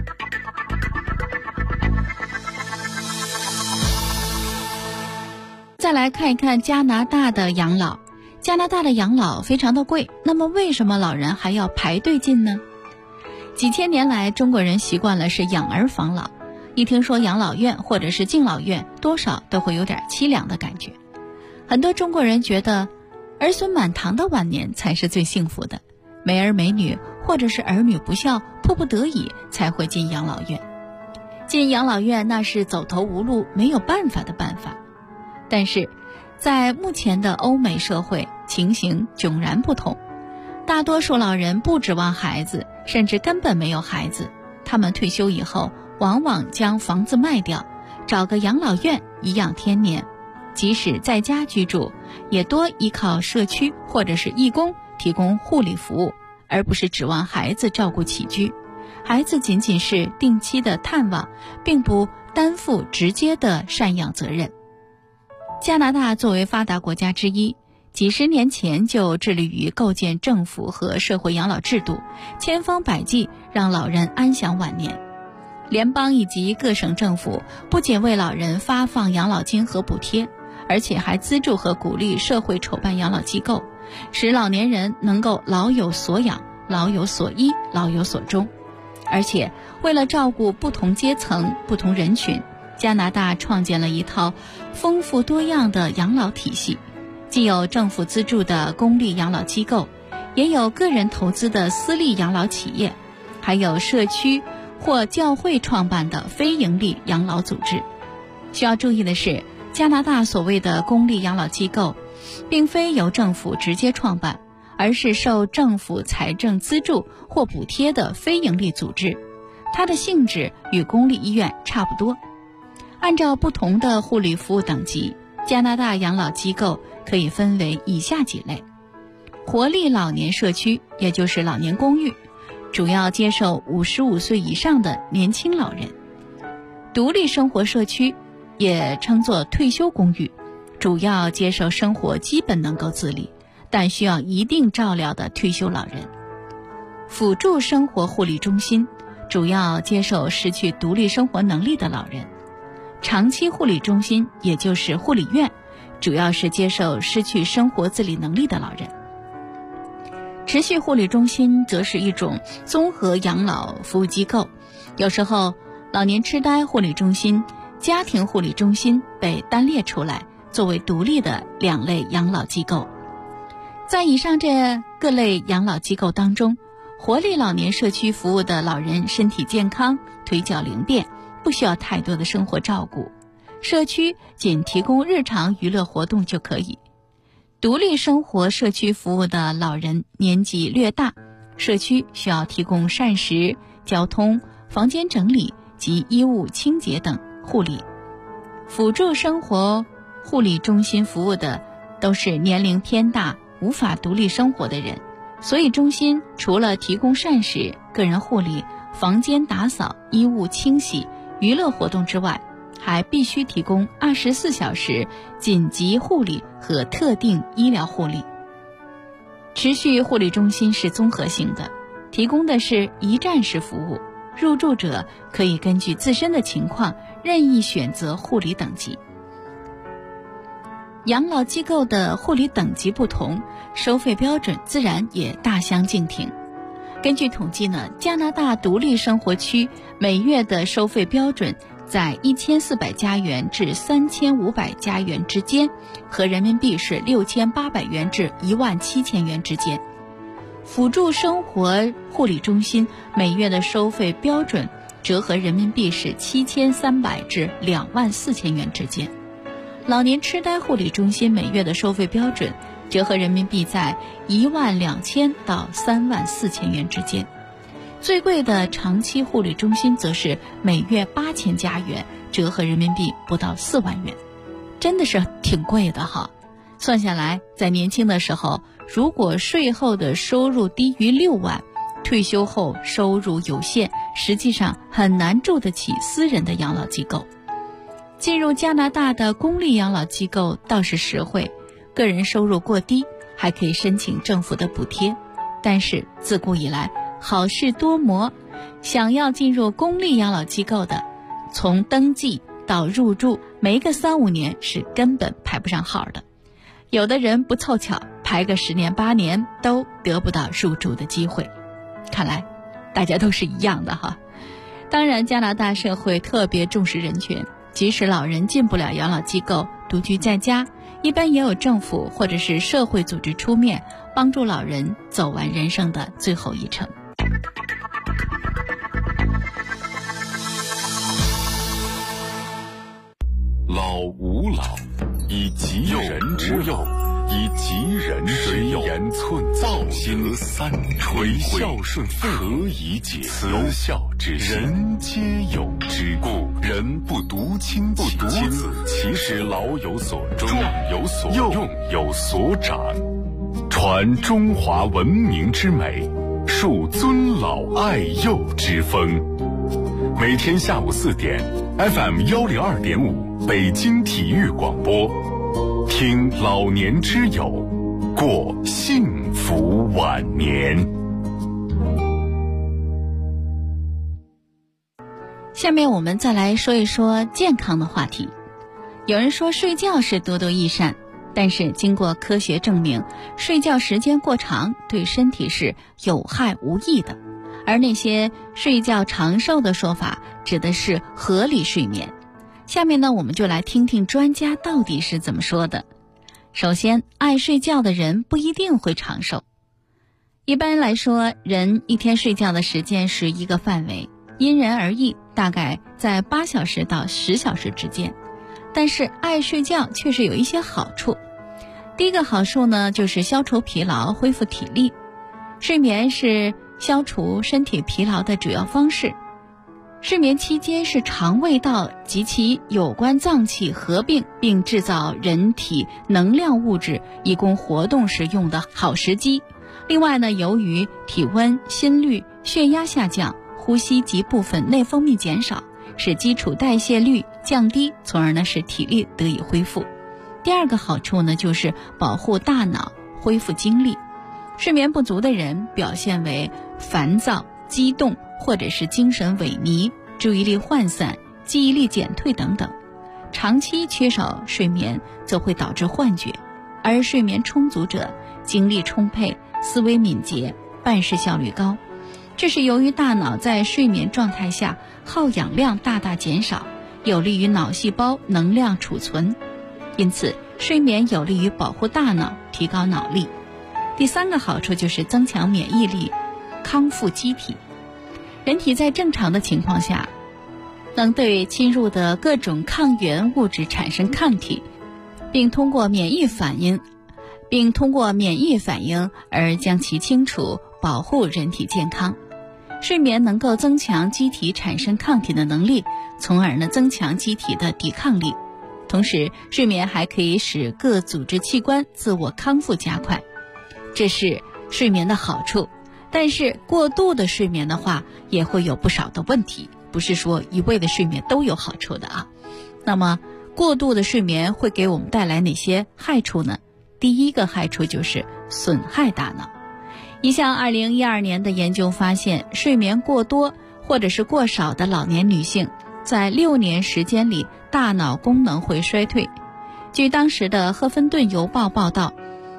再来看一看加拿大的养老。加拿大的养老非常的贵，那么为什么老人还要排队进呢？几千年来，中国人习惯了是养儿防老，一听说养老院或者是敬老院，多少都会有点凄凉的感觉。很多中国人觉得儿孙满堂的晚年才是最幸福的，没儿没女或者是儿女不孝，迫不得已才会进养老院。进养老院那是走投无路没有办法的办法。但是在目前的欧美社会，情形迥然不同。大多数老人不指望孩子，甚至根本没有孩子，他们退休以后往往将房子卖掉，找个养老院颐养天年。即使在家居住，也多依靠社区或者是义工提供护理服务，而不是指望孩子照顾起居。孩子仅仅是定期的探望，并不担负直接的赡养责任。加拿大作为发达国家之一，几十年前就致力于构建政府和社会养老制度，千方百计让老人安享晚年。联邦以及各省政府不仅为老人发放养老金和补贴，而且还资助和鼓励社会筹办养老机构，使老年人能够老有所养、老有所依、老有所终。而且为了照顾不同阶层、不同人群，加拿大创建了一套丰富多样的养老体系，既有政府资助的公立养老机构，也有个人投资的私立养老企业，还有社区或教会创办的非营利养老组织。需要注意的是，加拿大所谓的公立养老机构并非由政府直接创办，而是受政府财政资助或补贴的非营利组织，它的性质与公立医院差不多。按照不同的护理服务等级，加拿大养老机构可以分为以下几类：活力老年社区，也就是老年公寓，主要接受55岁以上的年轻老人；独立生活社区，也称作退休公寓，主要接受生活基本能够自理，但需要一定照料的退休老人；辅助生活护理中心，主要接受失去独立生活能力的老人；长期护理中心，也就是护理院，主要是接受失去生活自理能力的老人；持续护理中心则是一种综合养老服务机构，有时候老年痴呆护理中心、家庭护理中心被单列出来，作为独立的两类养老机构。在以上这各类养老机构当中，活力老年社区服务的老人身体健康，腿脚灵便，不需要太多的生活照顾，社区仅提供日常娱乐活动就可以。独立生活社区服务的老人年纪略大，社区需要提供膳食、交通、房间整理及衣物清洁等护理。辅助生活护理中心服务的都是年龄偏大、无法独立生活的人，所以中心除了提供膳食、个人护理、房间打扫、衣物清洗、娱乐活动之外，还必须提供24小时紧急护理和特定医疗护理。持续护理中心是综合性的，提供的是一站式服务，入住者可以根据自身的情况任意选择护理等级。养老机构的护理等级不同，收费标准自然也大相径庭。 根据统计呢，加拿大独立生活区每月的收费标准在1400加元至3500加元之间，和人民币是6800元至17000元之间。辅助生活护理中心每月的收费标准折合人民币是7300至24000元之间。老年痴呆护理中心每月的收费标准折合人民币在12000到34000元之间。最贵的长期护理中心则是每月8000加元，折合人民币不到4万元，真的是挺贵的哈。算下来，在年轻的时候，如果税后的收入低于6万，退休后收入有限，实际上很难住得起私人的养老机构。进入加拿大的公立养老机构倒是实惠，个人收入过低还可以申请政府的补贴，但是自古以来好事多磨，想要进入公立养老机构的，从登记到入住，没个3-5年是根本排不上号的。有的人不凑巧，排个10年8年都得不到入住的机会。看来大家都是一样的哈。当然，加拿大社会特别重视人权，即使老人进不了养老机构，独居在家，一般也有政府或者是社会组织出面，帮助老人走完人生的最后一程。 老吾老，以及人之幼，以及人之幼，言寸造心三垂孝顺何以解？慈孝之人皆有之，故人不独亲其子，其使老有所终，壮有所用，有所长，传中华文明之美，树尊老爱幼之风。每天下午4点 FM 102.5北京体育广播，听老年之友，过幸福晚年。 下面我们再来说一说健康的话题。有人说睡觉是多多益善，但是经过科学证明，睡觉时间过长对身体是有害无益的。而那些睡觉长寿的说法指的是合理睡眠。下面呢，我们就来听听专家到底是怎么说的。首先，爱睡觉的人不一定会长寿。一般来说，人一天睡觉的时间是一个范围，因人而异，大概在8小时到10小时之间。但是爱睡觉确实有一些好处。第一个好处呢，就是消除疲劳，恢复体力。睡眠是消除身体疲劳的主要方式。睡眠期间是肠胃道及其有关脏器合并并制造人体能量物质以供活动时用的好时机。另外呢，由于体温、心率、血压下降，呼吸及部分内分泌减少，使基础代谢率降低，从而呢使体力得以恢复。第二个好处呢，就是保护大脑，恢复精力。睡眠不足的人表现为烦躁、激动，或者是精神萎靡、注意力涣散、记忆力减退等等。长期缺少睡眠则会导致幻觉，而睡眠充足者精力充沛，思维敏捷，办事效率高。这是由于大脑在睡眠状态下耗氧量大大减少，有利于脑细胞能量储存。因此，睡眠有利于保护大脑，提高脑力。第三个好处就是增强免疫力，康复机体。人体在正常的情况下，能对侵入的各种抗原物质产生抗体，并通过免疫反应而将其清除，保护人体健康。睡眠能够增强机体产生抗体的能力，从而呢增强机体的抵抗力。同时，睡眠还可以使各组织器官自我康复加快，这是睡眠的好处。但是过度的睡眠的话，也会有不少的问题，不是说一味的睡眠都有好处的啊。那么过度的睡眠会给我们带来哪些害处呢？第一个害处就是损害大脑。一项2012年的研究发现，睡眠过多或者是过少的老年女性，在6年时间里大脑功能会衰退。据当时的《赫芬顿邮报》报道，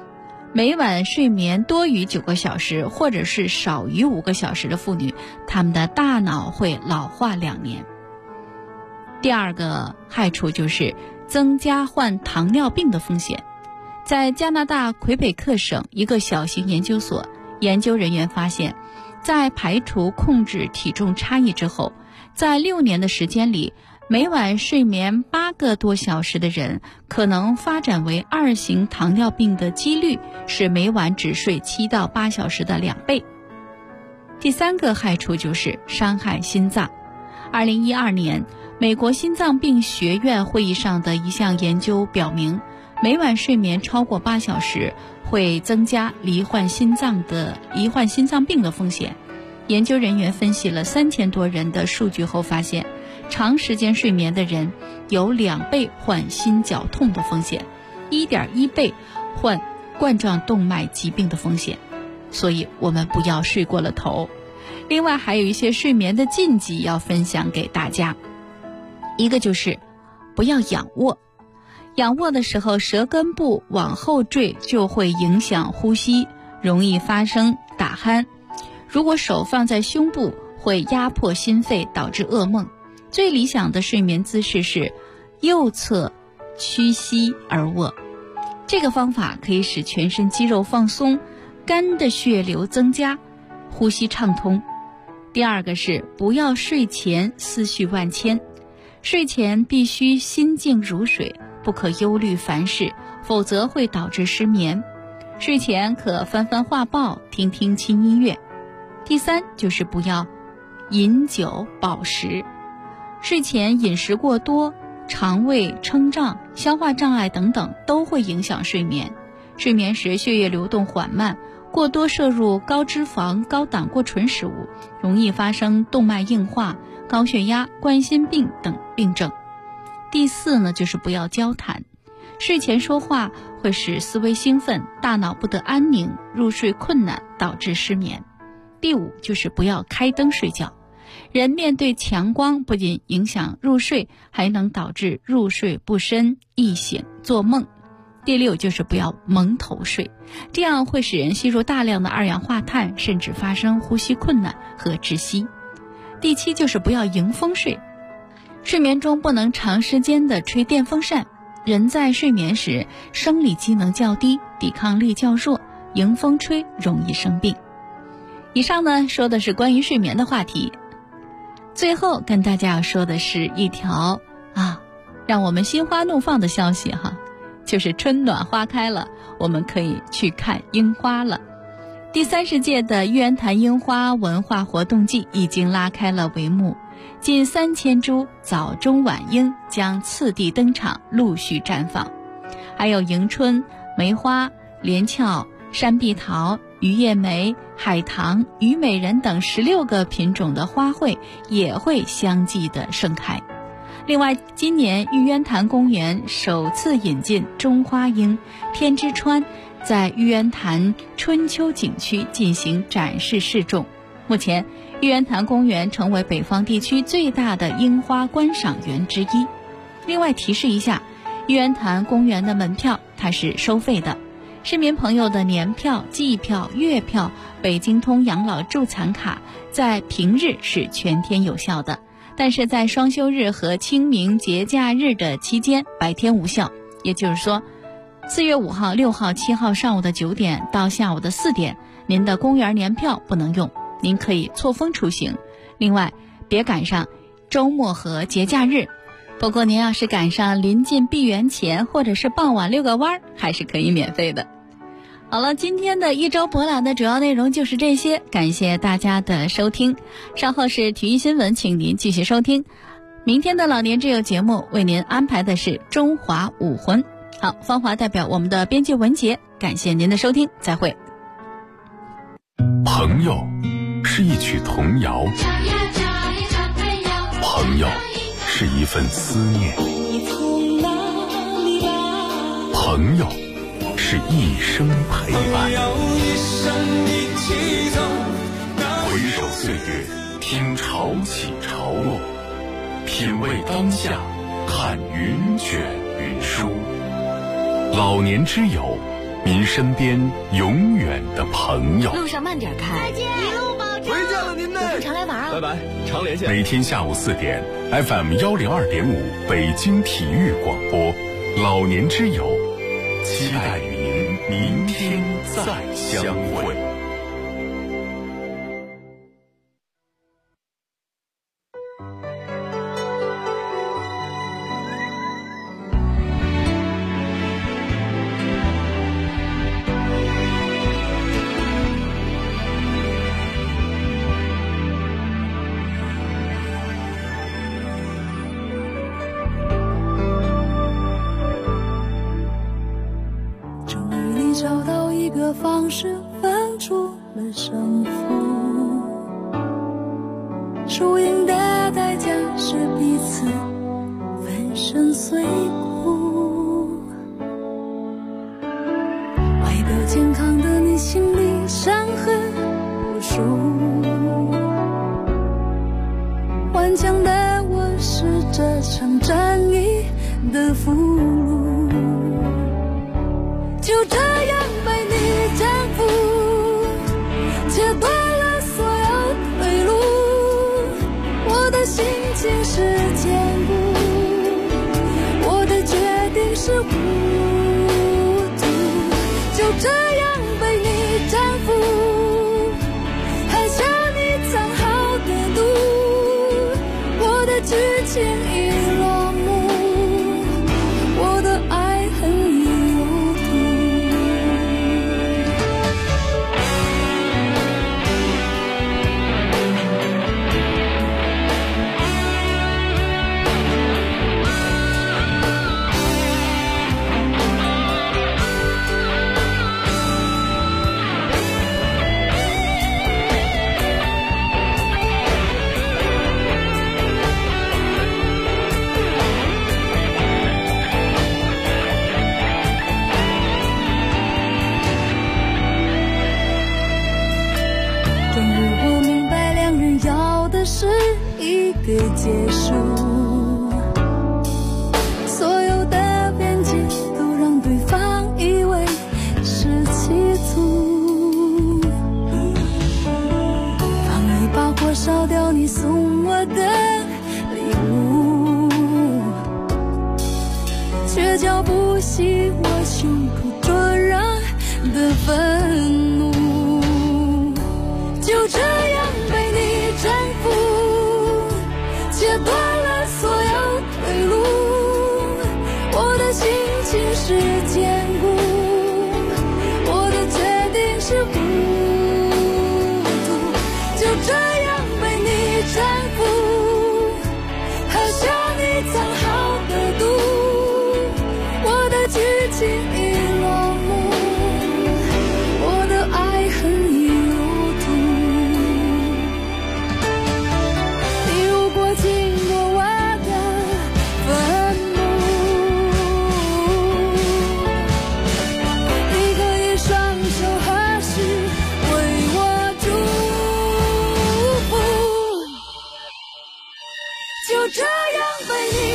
每晚睡眠多于9个小时或者是少于5个小时的妇女，她们的大脑会老化2年。第二个害处就是增加患糖尿病的风险。在加拿大魁北克省一个小型研究所，研究人员发现，在排除控制体重差异之后，在6年的时间里，每晚睡眠8个多小时的人，可能发展为2型糖尿病的几率是每晚只睡7到8小时的2倍。第三个害处就是伤害心脏。2012年，美国心脏病学院会议上的一项研究表明，每晚睡眠超过8小时会增加罹患心脏病的风险。研究人员分析了3000多人的数据后发现，长时间睡眠的人有2倍患心绞痛的风险， 1.1倍患冠状动脉疾病的风险。所以我们不要睡过了头。另外还有一些睡眠的禁忌要分享给大家。一个就是不要仰卧。仰卧的时候，舌根部往后坠就会影响呼吸，容易发生打鼾。如果手放在胸部，会压迫心肺，导致噩梦。最理想的睡眠姿势是右侧屈膝而卧。这个方法可以使全身肌肉放松，肝的血流增加，呼吸畅通。第二个是不要睡前思绪万千。睡前必须心静如水，不可忧虑烦事，否则会导致失眠。睡前可翻翻画报，听听轻音乐。第三就是不要饮酒饱食。睡前饮食过多，肠胃撑胀、消化障碍等等都会影响睡眠。睡眠时血液流动缓慢，过多摄入高脂肪、高胆固醇食物，容易发生动脉硬化、高血压、冠心病等病症。第四呢，就是不要交谈。睡前说话会使思维兴奋，大脑不得安宁，入睡困难，导致失眠。第五就是不要开灯睡觉。人面对强光不仅影响入睡，还能导致入睡不深、易醒、做梦。第六就是不要蒙头睡，这样会使人吸入大量的二氧化碳，甚至发生呼吸困难和窒息。第七就是不要迎风睡。睡眠中不能长时间的吹电风扇，人在睡眠时生理机能较低，抵抗力较弱，迎风吹容易生病。以上呢说的是关于睡眠的话题。最后跟大家要说的是一条让我们心花怒放的消息哈，就是春暖花开了，我们可以去看樱花了。第30届的玉渊潭樱花文化活动季已经拉开了帷幕，近3000株早中晚樱将次第登场，陆续绽放。还有迎春、梅花、连翘、山碧桃、鱼叶梅、海棠、虞美人等16个品种的花卉也会相继的盛开。另外，今年玉渊潭公园首次引进中花樱、天之川，在玉渊潭春秋景区进行展示示众。目前，玉渊潭公园成为北方地区最大的樱花观赏园之一。另外提示一下，玉渊潭公园的门票它是收费的。市民朋友的年票、季票、月票、北京通养老助残卡在平日是全天有效的，但是在双休日和清明节假日的期间白天无效。也就是说，4月5号、6号、7号上午的9点到下午的4点，您的公园年票不能用，您可以错峰出行。另外，别赶上周末和节假日。不过您要是赶上临近闭园前或者是傍晚遛个弯，还是可以免费的。好了，今天的一周博览的主要内容就是这些，感谢大家的收听。稍后是体育新闻，请您继续收听。明天的老年之友节目为您安排的是中华武魂。好，芳华代表我们的编辑文杰，感谢您的收听，再会。 朋友是一曲童谣，朋友是一份思念，朋友是一生陪伴。回首岁月，听潮起潮落，品味当下，看云卷云舒。老年之友， 您身边永远的朋友。 路上慢点开， 再见，一路保重。 回见了您呢， 常来玩啊！ 拜拜，常联系。 每天下午4点 ，FM 102.5北京体育广播，老年之友，期待与您明天再相会。 找到一个方式分出了胜负，输赢的代价是彼此粉身碎骨。外表健康的你心里伤痕无数，顽强的我是这场战役的俘虏。就这样被你征服，切断了所有退路，我的心情是坚固，我的决定是糊涂。就这样被你征服，还向你藏好的毒，我的剧情已落幕，我的爱恨已是一个结束，所有的边界都让对方以为是企图，放一把火烧掉你送我的礼物，却浇不熄我胸口灼热的愤怒。就这样被你征服，切断了所有退路，我的心情是坚固，我的决定是糊涂。就这样被你征服，还向你藏好的毒，我的剧情已落幕，我的爱恨已就这样被你